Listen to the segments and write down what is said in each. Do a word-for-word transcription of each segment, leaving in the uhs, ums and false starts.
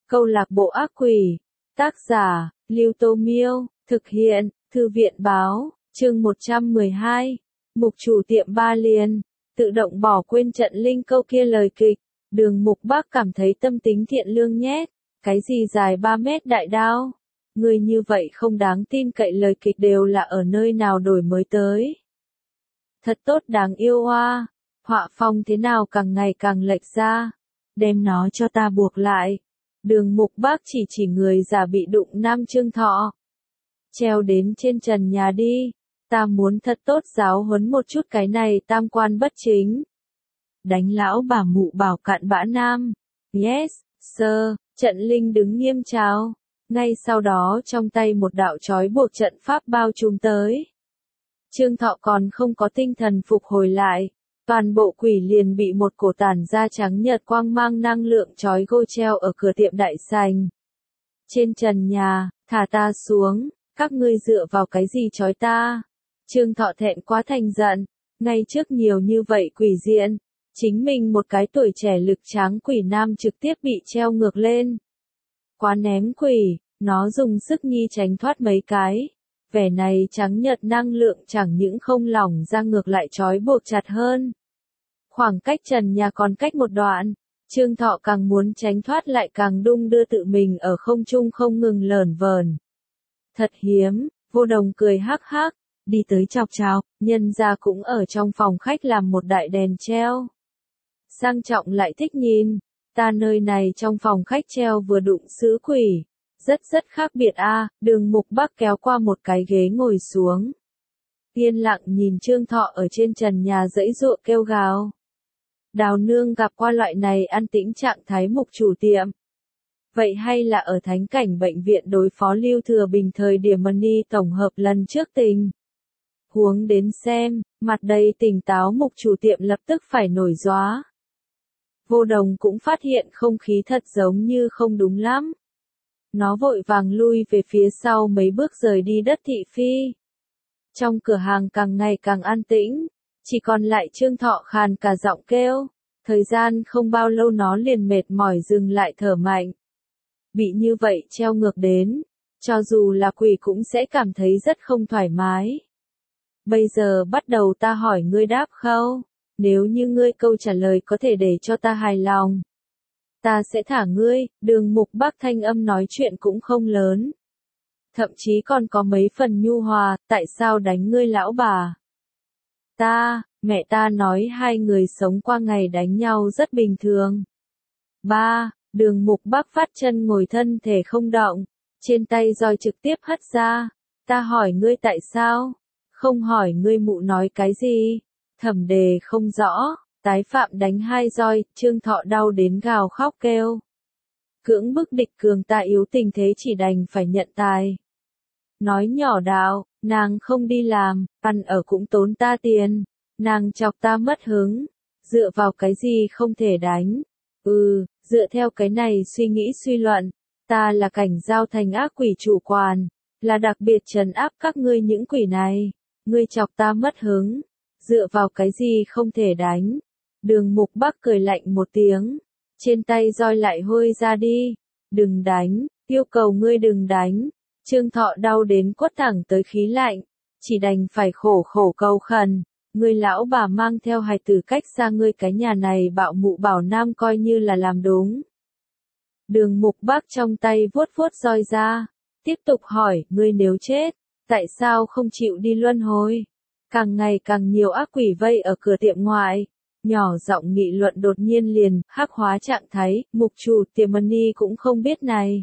Câu lạc bộ ác quỷ. Tác giả, Lưu Tô Miêu. Thực hiện, Thư viện báo. Chương một trăm mười hai. Mục chủ tiệm Ba Liên. Tự động bỏ quên trận linh câu kia lời kịch. Đường Mục Bác cảm thấy tâm tính thiện lương nhét. Cái gì dài ba mét đại đao? Người như vậy không đáng tin cậy, lời kịch đều là ở nơi nào đổi mới tới. Thật tốt, đáng yêu oa. Họa phong thế nào càng ngày càng lệch ra. Đem nó cho ta buộc lại. Đường Mục Bác chỉ chỉ người già bị đụng Nam Trương Thọ. Treo đến trên trần nhà đi. Ta muốn thật tốt giáo huấn một chút cái này tam quan bất chính. Đánh lão bà mụ bảo cạn bã nam. Yes, sir. Trận linh đứng nghiêm chào. Ngay sau đó trong tay một đạo trói buộc trận pháp bao trùm tới. Trương Thọ còn không có tinh thần phục hồi lại. Toàn bộ quỷ liền bị một cổ tản da trắng nhợt quang mang năng lượng trói gô treo ở cửa tiệm đại sành. Trên trần nhà, thả ta xuống, các ngươi dựa vào cái gì trói ta? Trương Thọ thẹn quá thành giận, ngay trước nhiều như vậy quỷ diện, chính mình một cái tuổi trẻ lực tráng quỷ nam trực tiếp bị treo ngược lên. Quá ném quỷ, nó dùng sức nhi tránh thoát mấy cái. Vẻ này trắng nhợt năng lượng chẳng những không lỏng ra ngược lại trói buộc chặt hơn. Khoảng cách trần nhà còn cách một đoạn, Trương Thọ càng muốn tránh thoát lại càng đung đưa tự mình ở không trung không ngừng lởn vởn. Thật hiếm, Vô Đồng cười hắc hắc, đi tới chọc chọc, nhân ra cũng ở trong phòng khách làm một đại đèn treo. Sang trọng lại thích nhìn, ta nơi này trong phòng khách treo vừa đụng sữ quỷ. Rất rất khác biệt a. À, Đường Mục Bác kéo qua một cái ghế ngồi xuống. Yên lặng nhìn Trương Thọ ở trên trần nhà giãy giụa kêu gào. Đào nương gặp qua loại này an tĩnh trạng thái mục chủ tiệm. Vậy hay là ở thánh cảnh bệnh viện đối phó Lưu Thừa Bình thời điểm Money tổng hợp lần trước tình. Huống đến xem, mặt đầy tỉnh táo mục chủ tiệm lập tức phải nổi gióa. Vô Đồng cũng phát hiện không khí thật giống như không đúng lắm. Nó vội vàng lui về phía sau mấy bước rời đi đất thị phi. Trong cửa hàng càng ngày càng an tĩnh, chỉ còn lại Trương Thọ khàn cả giọng kêu. Thời gian không bao lâu nó liền mệt mỏi dừng lại thở mạnh. Bị như vậy treo ngược đến, cho dù là quỷ cũng sẽ cảm thấy rất không thoải mái. Bây giờ bắt đầu ta hỏi ngươi đáp khâu, nếu như ngươi câu trả lời có thể để cho ta hài lòng. Ta sẽ thả ngươi. Đường Mục Bác thanh âm nói chuyện cũng không lớn. Thậm chí còn có mấy phần nhu hòa, tại sao đánh ngươi lão bà? Ta, mẹ ta nói hai người sống qua ngày đánh nhau rất bình thường. Ba, Đường Mục Bác phát chân ngồi thân thể không động, trên tay roi trực tiếp hất ra. Ta hỏi ngươi tại sao? Không hỏi ngươi mụ nói cái gì? Thẩm Đề không rõ. Tái phạm đánh hai roi, Trương Thọ đau đến gào khóc kêu. Cưỡng bức địch cường ta yếu tình thế chỉ đành phải nhận tài. Nói nhỏ đạo, nàng không đi làm, ăn ở cũng tốn ta tiền. Nàng chọc ta mất hứng. Dựa vào cái gì không thể đánh? Ừ, dựa theo cái này suy nghĩ suy luận. Ta là cảnh giao thành ác quỷ chủ quản. Là đặc biệt trấn áp các ngươi những quỷ này. Ngươi chọc ta mất hứng. Dựa vào cái gì không thể đánh? Đường Mục Bác cười lạnh một tiếng. Trên tay roi lại hôi ra đi. Đừng đánh, yêu cầu ngươi đừng đánh. Trương Thọ đau đến quất thẳng tới khí lạnh. Chỉ đành phải khổ khổ cầu khẩn. Ngươi lão bà mang theo hài tử cách xa ngươi cái nhà này bạo mụ bảo nam coi như là làm đúng. Đường Mục Bác trong tay vuốt vuốt roi ra. Tiếp tục hỏi, ngươi nếu chết, tại sao không chịu đi luân hồi? Càng ngày càng nhiều ác quỷ vây ở cửa tiệm ngoại. Nhỏ giọng nghị luận đột nhiên liền, hắc hóa trạng thái, mục chủ tiệm Money cũng không biết này.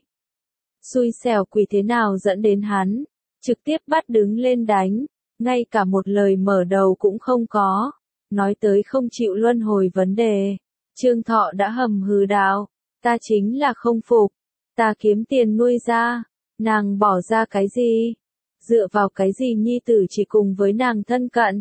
Xui xẻo quỷ thế nào dẫn đến hắn, trực tiếp bắt đứng lên đánh, ngay cả một lời mở đầu cũng không có. Nói tới không chịu luân hồi vấn đề, Trương Thọ đã hầm hừ đạo, ta chính là không phục, ta kiếm tiền nuôi ra, nàng bỏ ra cái gì? Dựa vào cái gì nhi tử chỉ cùng với nàng thân cận?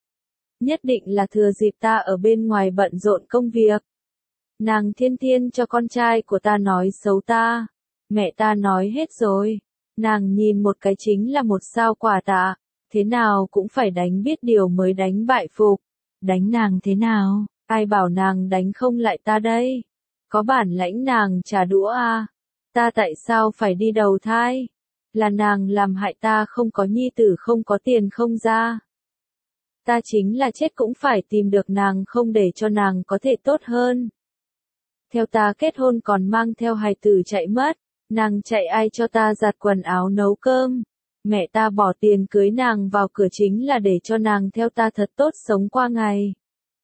Nhất định là thừa dịp ta ở bên ngoài bận rộn công việc. Nàng thiên thiên cho con trai của ta nói xấu ta. Mẹ ta nói hết rồi. Nàng nhìn một cái chính là một sao quả tạ. Thế nào cũng phải đánh biết điều mới đánh bại phục. Đánh nàng thế nào? Ai bảo nàng đánh không lại ta đây? Có bản lãnh nàng trả đũa à? Ta tại sao phải đi đầu thai? Là nàng làm hại ta không có nhi tử, không có tiền không ra. Ta chính là chết cũng phải tìm được nàng, không để cho nàng có thể tốt hơn. Theo ta kết hôn còn mang theo hài tử chạy mất, nàng chạy ai cho ta giặt quần áo nấu cơm. Mẹ ta bỏ tiền cưới nàng vào cửa chính là để cho nàng theo ta thật tốt sống qua ngày.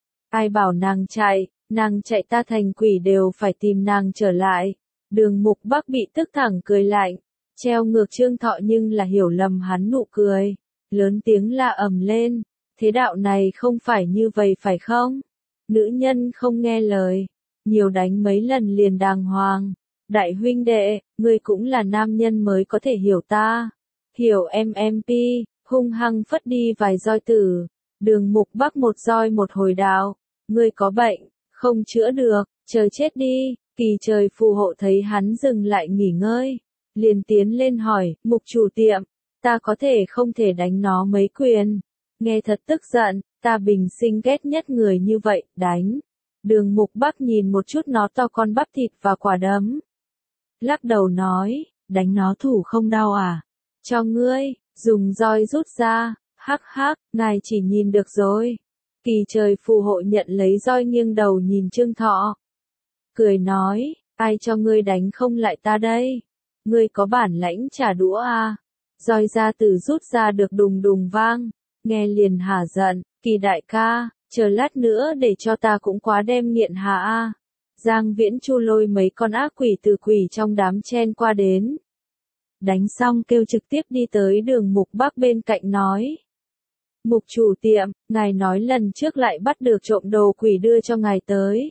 Ai bảo nàng chạy, nàng chạy ta thành quỷ đều phải tìm nàng trở lại. Đường Mục Bắc bị tức thẳng cười lạnh, treo ngược Trương Thọ nhưng là hiểu lầm hắn nụ cười, lớn tiếng la ầm lên, thế đạo này không phải như vậy phải không? Nữ nhân không nghe lời, nhiều đánh mấy lần liền đàng hoàng. Đại huynh đệ, ngươi cũng là nam nhân mới có thể hiểu ta. Hiểu em em pi, hung hăng phất đi vài roi tử. Đường Mục Bắc một roi một hồi đạo, ngươi có bệnh, không chữa được, chờ chết đi. Kỳ trời phù hộ thấy hắn dừng lại nghỉ ngơi, liền tiến lên hỏi, Mục chủ tiệm, ta có thể không thể đánh nó mấy quyền. Nghe thật tức giận, ta bình sinh ghét nhất người như vậy, đánh. Đường Mục Bắc nhìn một chút nó to con bắp thịt và quả đấm. Lắc đầu nói, đánh nó thủ không đau à? Cho ngươi, dùng roi rút ra, hắc hắc, ngài chỉ nhìn được rồi. Kỳ trời phù hộ nhận lấy roi nghiêng đầu nhìn Trương Thọ. Cười nói, ai cho ngươi đánh không lại ta đây? Ngươi có bản lãnh trả đũa à? Roi ra từ rút ra được đùng đùng vang, nghe liền hả giận, Kỳ đại ca, chờ lát nữa để cho ta cũng quá đem nghiện hà a. Giang Viễn Chu lôi mấy con ác quỷ từ quỷ trong đám chen qua đến. Đánh xong kêu trực tiếp đi tới Đường Mục Bắc bên cạnh nói. Mục chủ tiệm, ngài nói lần trước lại bắt được trộm đồ quỷ đưa cho ngài tới.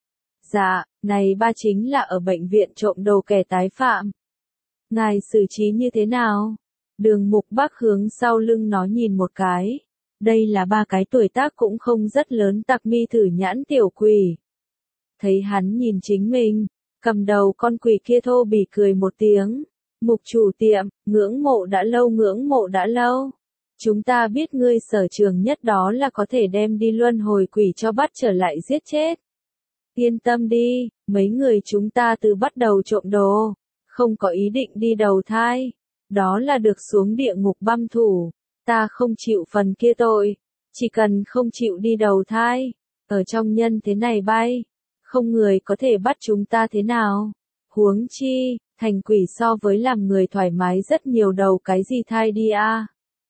Dạ, này ba chính là ở bệnh viện trộm đồ kẻ tái phạm. Ngài xử trí như thế nào? Đường Mục Bắc hướng sau lưng nó nhìn một cái. Đây là ba cái tuổi tác cũng không rất lớn tặc mi thử nhãn tiểu quỷ. Thấy hắn nhìn chính mình, cầm đầu con quỷ kia thô bỉ cười một tiếng. Mục chủ tiệm, ngưỡng mộ đã lâu ngưỡng mộ đã lâu. Chúng ta biết ngươi sở trường nhất đó là có thể đem đi luân hồi quỷ cho bắt trở lại giết chết. Yên tâm đi, mấy người chúng ta từ bắt đầu trộm đồ, không có ý định đi đầu thai. Đó là được xuống địa ngục băm thủ. Ta không chịu phần kia tội, chỉ cần không chịu đi đầu thai, ở trong nhân thế này bay, không người có thể bắt chúng ta thế nào. Huống chi, thành quỷ so với làm người thoải mái rất nhiều, đầu cái gì thai đi a?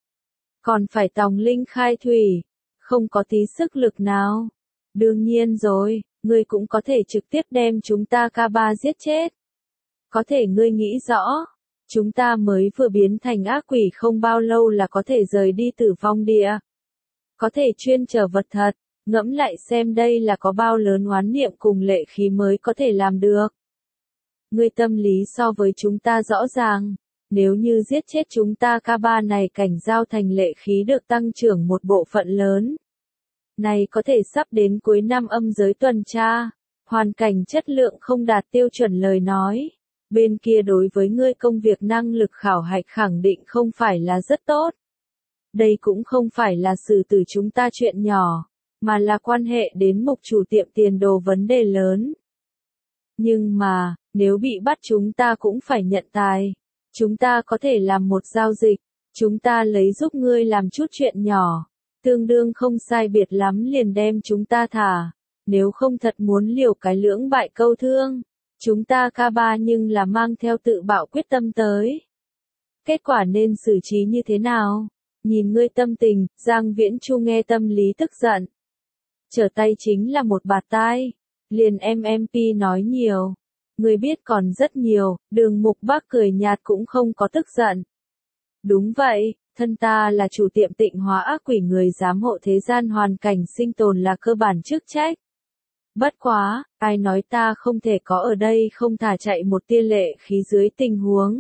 Còn phải tòng linh khai thủy, không có tí sức lực nào. Đương nhiên rồi, ngươi cũng có thể trực tiếp đem chúng ta ca ba giết chết. Có thể ngươi nghĩ rõ. Chúng ta mới vừa biến thành ác quỷ không bao lâu là có thể rời đi tử vong địa. Có thể chuyên chở vật thật, ngẫm lại xem đây là có bao lớn oán niệm cùng lệ khí mới có thể làm được. Ngươi tâm lý so với chúng ta rõ ràng, nếu như giết chết chúng ta ca ba này cảnh giao thành lệ khí được tăng trưởng một bộ phận lớn. Này có thể sắp đến cuối năm âm giới tuần tra, hoàn cảnh chất lượng không đạt tiêu chuẩn lời nói. Bên kia đối với ngươi công việc năng lực khảo hạch khẳng định không phải là rất tốt. Đây cũng không phải là xử tử chúng ta chuyện nhỏ, mà là quan hệ đến mục chủ tiệm tiền đồ vấn đề lớn. Nhưng mà, nếu bị bắt chúng ta cũng phải nhận tài. Chúng ta có thể làm một giao dịch, chúng ta lấy giúp ngươi làm chút chuyện nhỏ, tương đương không sai biệt lắm liền đem chúng ta thả. Nếu không thật muốn liều cái lưỡng bại câu thương. Chúng ta ca ba nhưng là mang theo tự bạo quyết tâm tới. Kết quả nên xử trí như thế nào? Nhìn ngươi tâm tình, Giang Viễn Chu nghe tâm lý tức giận. Trở tay chính là một bạt tai. Liền em em pi nói nhiều. Ngươi biết còn rất nhiều, Đường Mục Bắc cười nhạt cũng không có tức giận. Đúng vậy, thân ta là chủ tiệm tịnh hóa ác quỷ, người giám hộ thế gian hoàn cảnh sinh tồn là cơ bản chức trách. Bất quá, ai nói ta không thể có ở đây không thả chạy một tia lệ khí dưới tình huống.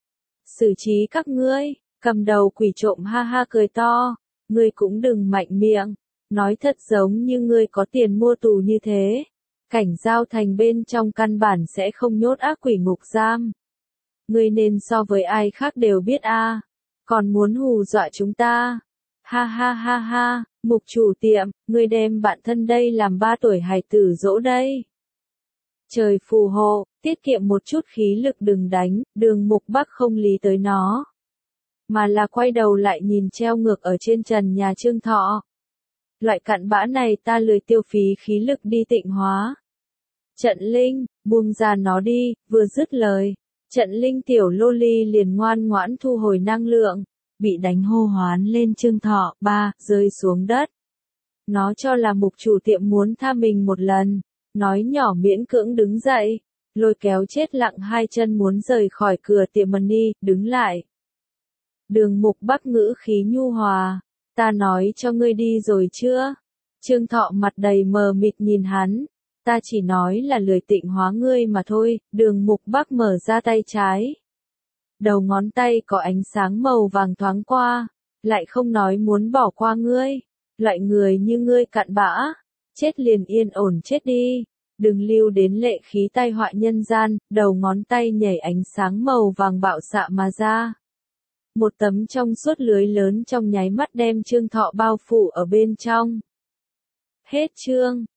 Xử trí các ngươi, cầm đầu quỷ trộm ha ha cười to, ngươi cũng đừng mạnh miệng, nói thật giống như ngươi có tiền mua tù như thế. Cảnh giao thành bên trong căn bản sẽ không nhốt ác quỷ ngục giam. Ngươi nên so với ai khác đều biết a, còn muốn hù dọa chúng ta. Ha ha ha ha, Mục chủ tiệm, ngươi đem bạn thân đây làm ba tuổi hài tử dỗ đây. Trời phù hộ, tiết kiệm một chút khí lực đừng đánh, Đường Mục Bắc không lý tới nó. Mà là quay đầu lại nhìn treo ngược ở trên trần nhà Trương Thọ. Loại cặn bã này ta lười tiêu phí khí lực đi tịnh hóa. Trận Linh, buông ra nó đi, vừa dứt lời. Trận Linh tiểu lô ly liền ngoan ngoãn thu hồi năng lượng. Bị đánh hô hoán lên Trương Thọ, ba, rơi xuống đất. Nó cho là mục chủ tiệm muốn tha mình một lần. Nói nhỏ miễn cưỡng đứng dậy. Lôi kéo chết lặng hai chân muốn rời khỏi cửa tiệm Money, đứng lại. Đường Mục Bắc ngữ khí nhu hòa. Ta nói cho ngươi đi rồi chưa? Trương Thọ mặt đầy mờ mịt nhìn hắn. Ta chỉ nói là lười tịnh hóa ngươi mà thôi. Đường Mục Bắc mở ra tay trái. Đầu ngón tay có ánh sáng màu vàng thoáng qua. Lại không nói muốn bỏ qua ngươi. Loại người như ngươi cặn bã. Chết liền yên ổn chết đi. Đừng lưu đến lệ khí tai họa nhân gian. Đầu ngón tay nhảy ánh sáng màu vàng bạo xạ mà ra. Một tấm trong suốt lưới lớn trong nháy mắt đem Trương Thọ bao phủ ở bên trong. Hết chương.